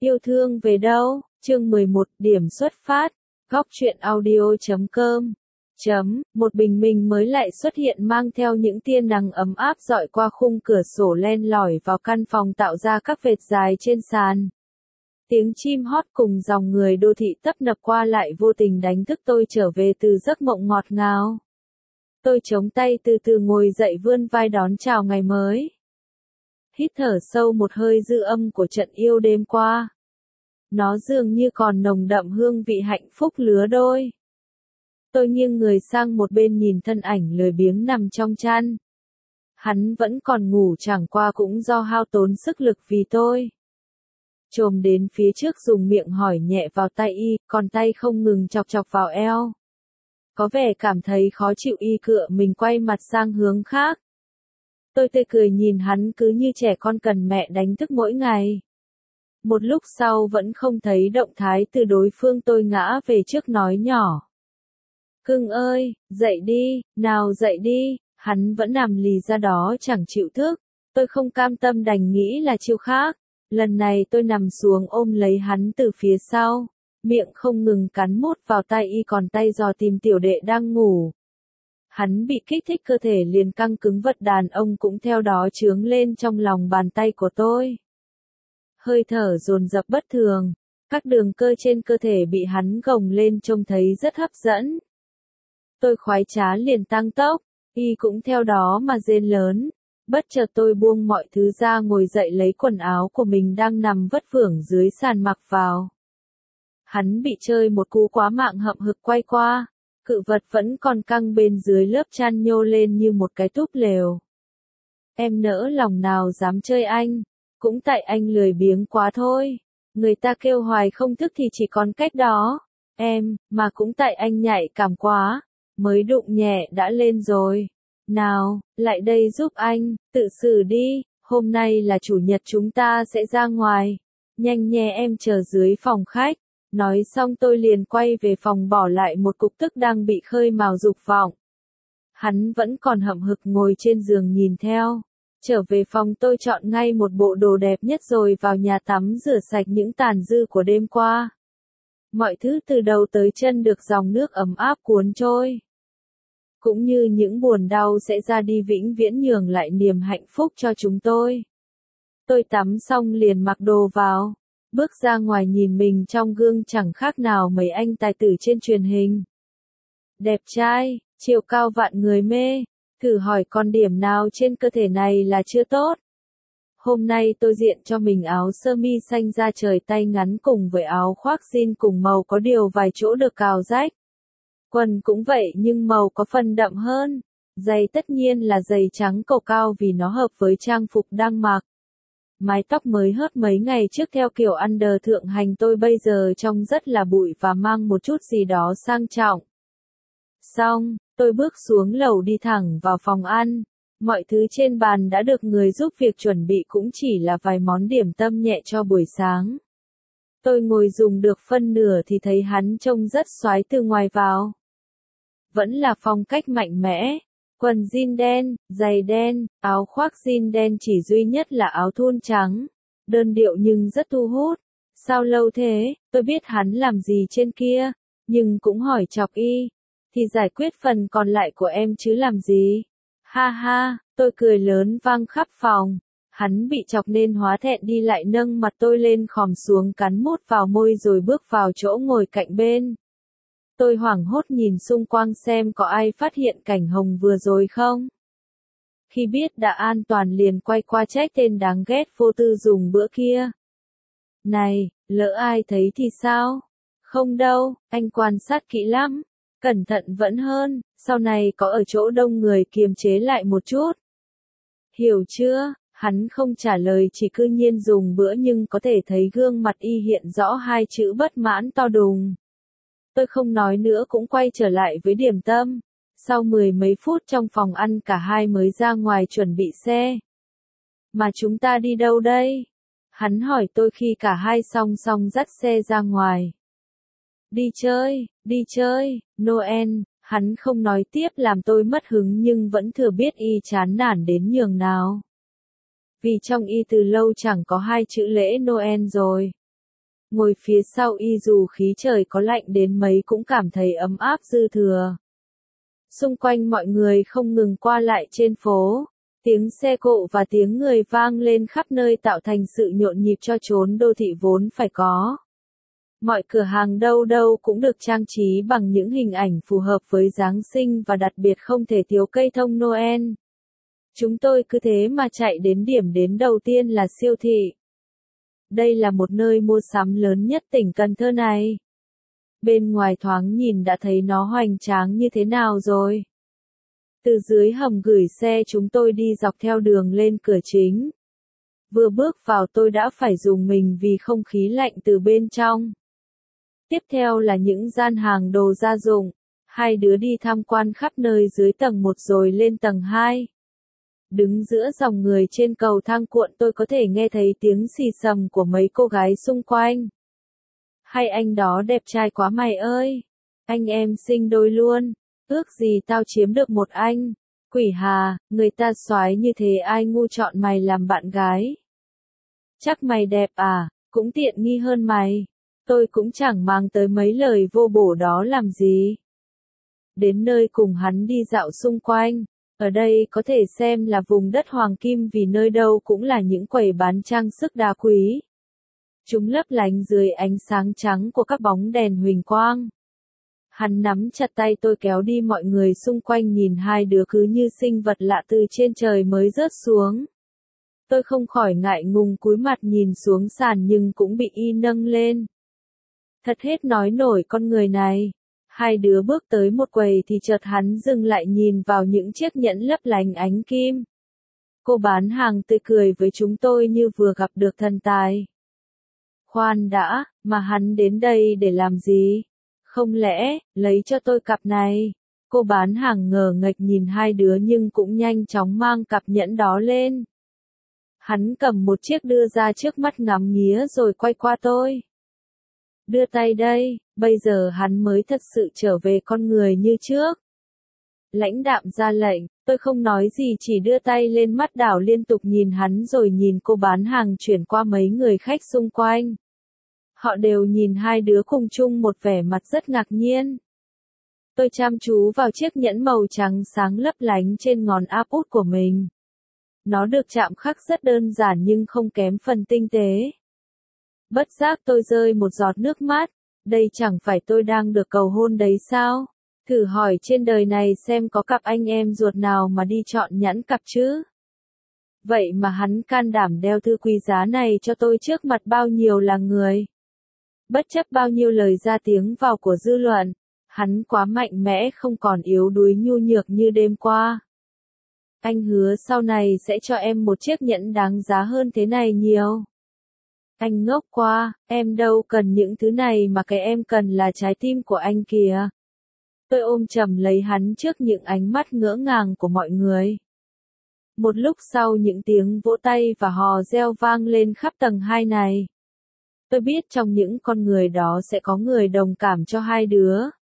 Yêu thương về đâu? Chương 11, điểm xuất phát. Góc truyện audio.com. Một bình minh mới lại xuất hiện mang theo những tia nắng ấm áp rọi qua khung cửa sổ len lỏi vào căn phòng tạo ra các vệt dài trên sàn. Tiếng chim hót cùng dòng người đô thị tấp nập qua lại vô tình đánh thức tôi trở về từ giấc mộng ngọt ngào. Tôi chống tay từ từ ngồi dậy vươn vai đón chào ngày mới. Hít thở sâu một hơi dư âm của trận yêu đêm qua. Nó dường như còn nồng đậm hương vị hạnh phúc lứa đôi. Tôi nghiêng người sang một bên nhìn thân ảnh lười biếng nằm trong chăn. Hắn vẫn còn ngủ chẳng qua cũng do hao tốn sức lực vì tôi. Chồm đến phía trước dùng miệng hỏi nhẹ vào tay y, còn tay không ngừng chọc chọc vào eo. Có vẻ cảm thấy khó chịu y cựa mình quay mặt sang hướng khác. Tôi tươi cười nhìn hắn cứ như trẻ con cần mẹ đánh thức mỗi ngày. Một lúc sau vẫn không thấy động thái từ đối phương, tôi ngã về trước nói nhỏ. Cưng ơi, dậy đi, nào dậy đi, hắn vẫn nằm lì ra đó chẳng chịu thức. Tôi không cam tâm đành nghĩ là chiêu khác. Lần này tôi nằm xuống ôm lấy hắn từ phía sau, miệng không ngừng cắn mút vào tay y còn tay dò tìm tiểu đệ đang ngủ. Hắn bị kích thích cơ thể liền căng cứng, vật đàn ông cũng theo đó chướng lên trong lòng bàn tay của tôi. Hơi thở dồn dập bất thường, các đường cơ trên cơ thể bị hắn gồng lên trông thấy rất hấp dẫn. Tôi khoái trá liền tăng tốc, y cũng theo đó mà rên lớn. Bất chợt tôi buông mọi thứ ra ngồi dậy lấy quần áo của mình đang nằm vất vưởng dưới sàn mặc vào. Hắn bị chơi một cú quá mạng hậm hực quay qua, cự vật vẫn còn căng bên dưới lớp chăn nhô lên như một cái túp lều. Em nỡ lòng nào dám chơi anh, cũng tại anh lười biếng quá thôi. Người ta kêu hoài không thức thì chỉ còn cách đó. Em, mà cũng tại anh nhạy cảm quá, mới đụng nhẹ đã lên rồi. Nào, lại đây giúp anh, tự xử đi, hôm nay là chủ nhật chúng ta sẽ ra ngoài. Nhanh nhé, em chờ dưới phòng khách. Nói xong tôi liền quay về phòng bỏ lại một cục tức đang bị khơi mào dục vọng. Hắn vẫn còn hậm hực ngồi trên giường nhìn theo. Trở về phòng tôi chọn ngay một bộ đồ đẹp nhất rồi vào nhà tắm rửa sạch những tàn dư của đêm qua. Mọi thứ từ đầu tới chân được dòng nước ấm áp cuốn trôi. Cũng như những buồn đau sẽ ra đi vĩnh viễn, nhường lại niềm hạnh phúc cho chúng tôi. Tôi tắm xong liền mặc đồ vào, bước ra ngoài nhìn mình trong gương chẳng khác nào mấy anh tài tử trên truyền hình. Đẹp trai, chiều cao vạn người mê, thử hỏi còn điểm nào trên cơ thể này là chưa tốt. Hôm nay tôi diện cho mình áo sơ mi xanh da trời tay ngắn cùng với áo khoác jean cùng màu có điều vài chỗ được cào rách. Quần cũng vậy nhưng màu có phần đậm hơn. Giày tất nhiên là giày trắng cầu cao vì nó hợp với trang phục đang mặc. Mái tóc mới hớt mấy ngày trước theo kiểu under thượng hành, tôi bây giờ trông rất là bụi và mang một chút gì đó sang trọng. Xong, tôi bước xuống lầu đi thẳng vào phòng ăn. Mọi thứ trên bàn đã được người giúp việc chuẩn bị, cũng chỉ là vài món điểm tâm nhẹ cho buổi sáng. Tôi ngồi dùng được phân nửa thì thấy hắn trông rất xoái từ ngoài vào. Vẫn là phong cách mạnh mẽ, quần jean đen, giày đen, áo khoác jean đen, chỉ duy nhất là áo thun trắng. Đơn điệu nhưng rất thu hút. Sao lâu thế, tôi biết hắn làm gì trên kia, nhưng cũng hỏi chọc y. Thì giải quyết phần còn lại của em chứ làm gì. Ha ha, tôi cười lớn vang khắp phòng. Hắn bị chọc nên hóa thẹn đi lại nâng mặt tôi lên khom xuống cắn mút vào môi rồi bước vào chỗ ngồi cạnh bên. Tôi hoảng hốt nhìn xung quanh xem có ai phát hiện cảnh hồng vừa rồi không. Khi biết đã an toàn liền quay qua trách tên đáng ghét vô tư dùng bữa kia. Này, lỡ ai thấy thì sao? Không đâu, anh quan sát kỹ lắm. Cẩn thận vẫn hơn, sau này có ở chỗ đông người kiềm chế lại một chút. Hiểu chưa? Hắn không trả lời, chỉ cứ nhiên dùng bữa nhưng có thể thấy gương mặt y hiện rõ hai chữ bất mãn to đùng. Tôi không nói nữa cũng quay trở lại với điểm tâm. Sau 10 mấy phút trong phòng ăn cả hai mới ra ngoài chuẩn bị xe. Mà chúng ta đi đâu đây? Hắn hỏi tôi khi cả hai song song dắt xe ra ngoài. Đi chơi, Noel. Hắn không nói tiếp làm tôi mất hứng nhưng vẫn thừa biết y chán nản đến nhường nào. Vì trong y từ lâu chẳng có hai chữ lễ Noel rồi. Ngồi phía sau y dù khí trời có lạnh đến mấy cũng cảm thấy ấm áp dư thừa. Xung quanh mọi người không ngừng qua lại trên phố. Tiếng xe cộ và tiếng người vang lên khắp nơi tạo thành sự nhộn nhịp cho chốn đô thị vốn phải có. Mọi cửa hàng đâu đâu cũng được trang trí bằng những hình ảnh phù hợp với Giáng sinh và đặc biệt không thể thiếu cây thông Noel. Chúng tôi cứ thế mà chạy đến điểm đến đầu tiên là siêu thị. Đây là một nơi mua sắm lớn nhất tỉnh Cần Thơ này. Bên ngoài thoáng nhìn đã thấy nó hoành tráng như thế nào rồi. Từ dưới hầm gửi xe chúng tôi đi dọc theo đường lên cửa chính. Vừa bước vào tôi đã phải dùng mình vì không khí lạnh từ bên trong. Tiếp theo là những gian hàng đồ gia dụng. Hai đứa đi tham quan khắp nơi dưới tầng 1 rồi lên tầng 2. Đứng giữa dòng người trên cầu thang cuộn tôi có thể nghe thấy tiếng xì xầm của mấy cô gái xung quanh. Hay anh đó đẹp trai quá mày ơi. Anh em sinh đôi luôn. Ước gì tao chiếm được một anh. Quỷ hà, người ta soái như thế ai ngu chọn mày làm bạn gái. Chắc mày đẹp à, cũng tiện nghi hơn mày. Tôi cũng chẳng mang tới mấy lời vô bổ đó làm gì. Đến nơi cùng hắn đi dạo xung quanh. Ở đây có thể xem là vùng đất hoàng kim vì nơi đâu cũng là những quầy bán trang sức đá quý. Chúng lấp lánh dưới ánh sáng trắng của các bóng đèn huỳnh quang. Hắn nắm chặt tay tôi kéo đi mọi người xung quanh nhìn hai đứa cứ như sinh vật lạ từ trên trời mới rớt xuống. Tôi không khỏi ngại ngùng cúi mặt nhìn xuống sàn nhưng cũng bị y nâng lên. Thật hết nói nổi con người này. Hai đứa bước tới một quầy thì chợt hắn dừng lại nhìn vào những chiếc nhẫn lấp lánh ánh kim. Cô bán hàng tươi cười với chúng tôi như vừa gặp được thần tài. Khoan đã, mà hắn đến đây để làm gì? Không lẽ, lấy cho tôi cặp này? Cô bán hàng ngờ nghệch nhìn hai đứa nhưng cũng nhanh chóng mang cặp nhẫn đó lên. Hắn cầm một chiếc đưa ra trước mắt ngắm nghía rồi quay qua tôi. Đưa tay đây, bây giờ hắn mới thật sự trở về con người như trước. Lãnh đạm ra lệnh, tôi không nói gì chỉ đưa tay lên mắt đảo liên tục nhìn hắn rồi nhìn cô bán hàng chuyển qua mấy người khách xung quanh. Họ đều nhìn hai đứa cùng chung một vẻ mặt rất ngạc nhiên. Tôi chăm chú vào chiếc nhẫn màu trắng sáng lấp lánh trên ngón áp út của mình. Nó được chạm khắc rất đơn giản nhưng không kém phần tinh tế. Bất giác tôi rơi một giọt nước mắt, đây chẳng phải tôi đang được cầu hôn đấy sao? Thử hỏi trên đời này xem có cặp anh em ruột nào mà đi chọn nhẫn cặp chứ? Vậy mà hắn can đảm đeo thứ quý giá này cho tôi trước mặt bao nhiêu là người. Bất chấp bao nhiêu lời ra tiếng vào của dư luận, hắn quá mạnh mẽ không còn yếu đuối nhu nhược như đêm qua. Anh hứa sau này sẽ cho em một chiếc nhẫn đáng giá hơn thế này nhiều. Anh ngốc quá, em đâu cần những thứ này mà cái em cần là trái tim của anh kìa. Tôi ôm chầm lấy hắn trước những ánh mắt ngỡ ngàng của mọi người. Một lúc sau những tiếng vỗ tay và hò reo vang lên khắp tầng 2 này. Tôi biết trong những con người đó sẽ có người đồng cảm cho hai đứa.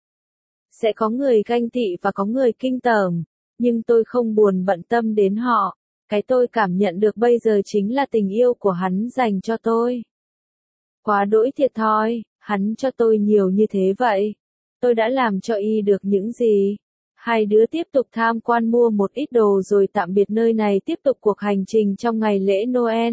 Sẽ có người ganh tị và có người kinh tởm, nhưng tôi không buồn bận tâm đến họ. Cái tôi cảm nhận được bây giờ chính là tình yêu của hắn dành cho tôi. Quá đỗi thiệt thòi, hắn cho tôi nhiều như thế vậy. Tôi đã làm cho y được những gì? Hai đứa tiếp tục tham quan mua một ít đồ rồi tạm biệt nơi này tiếp tục cuộc hành trình trong ngày lễ Noel.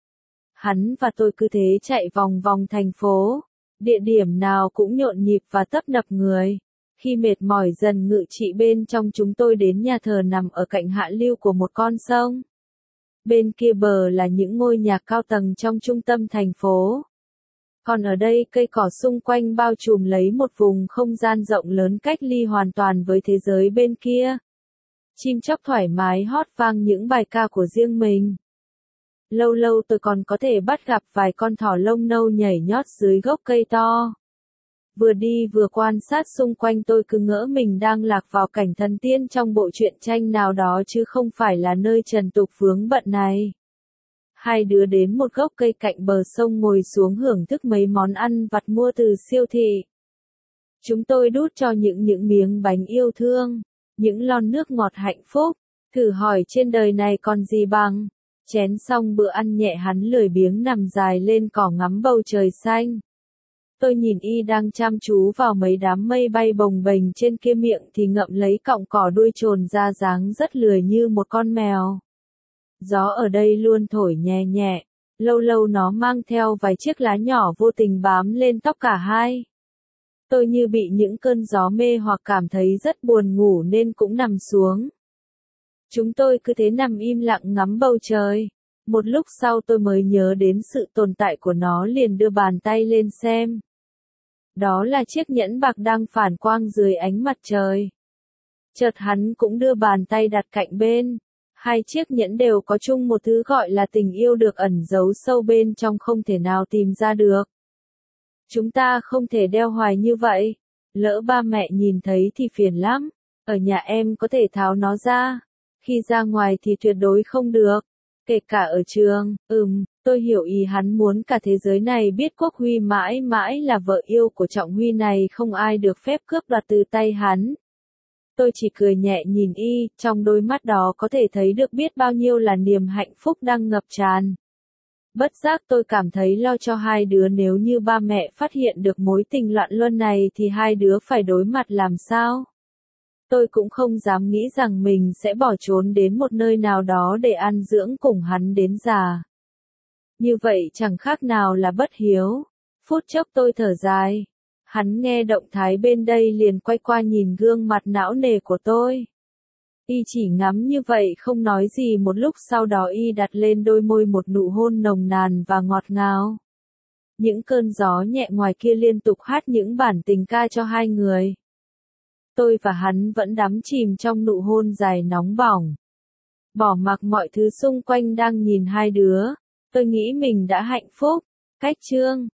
Hắn và tôi cứ thế chạy vòng vòng thành phố. Địa điểm nào cũng nhộn nhịp và tấp nập người. Khi mệt mỏi dần ngự trị bên trong chúng tôi đến nhà thờ nằm ở cạnh hạ lưu của một con sông. Bên kia bờ là những ngôi nhà cao tầng trong trung tâm thành phố. Còn ở đây cây cỏ xung quanh bao trùm lấy một vùng không gian rộng lớn cách ly hoàn toàn với thế giới bên kia. Chim chóc thoải mái hót vang những bài ca của riêng mình. Lâu lâu tôi còn có thể bắt gặp vài con thỏ lông nâu nhảy nhót dưới gốc cây to. Vừa đi vừa quan sát xung quanh tôi cứ ngỡ mình đang lạc vào cảnh thần tiên trong bộ truyện tranh nào đó chứ không phải là nơi trần tục vướng bận này. Hai đứa đến một gốc cây cạnh bờ sông ngồi xuống hưởng thức mấy món ăn vặt mua từ siêu thị. Chúng tôi đút cho những miếng bánh yêu thương, những lon nước ngọt hạnh phúc, thử hỏi trên đời này còn gì bằng. Chén xong bữa ăn nhẹ hắn lười biếng nằm dài lên cỏ ngắm bầu trời xanh. Tôi nhìn y đang chăm chú vào mấy đám mây bay bồng bềnh trên kia, miệng thì ngậm lấy cọng cỏ, đuôi trồn ra dáng rất lười như một con mèo. Gió ở đây luôn thổi nhẹ nhẹ, lâu lâu nó mang theo vài chiếc lá nhỏ vô tình bám lên tóc cả hai. Tôi như bị những cơn gió mê hoặc cảm thấy rất buồn ngủ nên cũng nằm xuống. Chúng tôi cứ thế nằm im lặng ngắm bầu trời. Một lúc sau tôi mới nhớ đến sự tồn tại của nó, liền đưa bàn tay lên xem. Đó là chiếc nhẫn bạc đang phản quang dưới ánh mặt trời. Chợt hắn cũng đưa bàn tay đặt cạnh bên. Hai chiếc nhẫn đều có chung một thứ gọi là tình yêu được ẩn giấu sâu bên trong, không thể nào tìm ra được. Chúng ta không thể đeo hoài như vậy. Lỡ ba mẹ nhìn thấy thì phiền lắm. Ở nhà em có thể tháo nó ra. Khi ra ngoài thì tuyệt đối không được. Kể cả ở trường. Tôi hiểu ý hắn muốn cả thế giới này biết Quốc Huy mãi mãi là vợ yêu của Trọng Huy này, không ai được phép cướp đoạt từ tay hắn. Tôi chỉ cười nhẹ nhìn y, trong đôi mắt đó có thể thấy được biết bao nhiêu là niềm hạnh phúc đang ngập tràn. Bất giác tôi cảm thấy lo cho hai đứa, nếu như ba mẹ phát hiện được mối tình loạn luân này thì hai đứa phải đối mặt làm sao? Tôi cũng không dám nghĩ rằng mình sẽ bỏ trốn đến một nơi nào đó để an dưỡng cùng hắn đến già. Như vậy chẳng khác nào là bất hiếu. Phút chốc tôi thở dài. Hắn nghe động thái bên đây liền quay qua nhìn gương mặt não nề của tôi. Y chỉ ngắm như vậy không nói gì, một lúc sau đó y đặt lên đôi môi một nụ hôn nồng nàn và ngọt ngào. Những cơn gió nhẹ ngoài kia liên tục hát những bản tình ca cho hai người. Tôi và hắn vẫn đắm chìm trong nụ hôn dài nóng bỏng. Bỏ mặc mọi thứ xung quanh đang nhìn hai đứa, tôi nghĩ mình đã hạnh phúc. Cách chương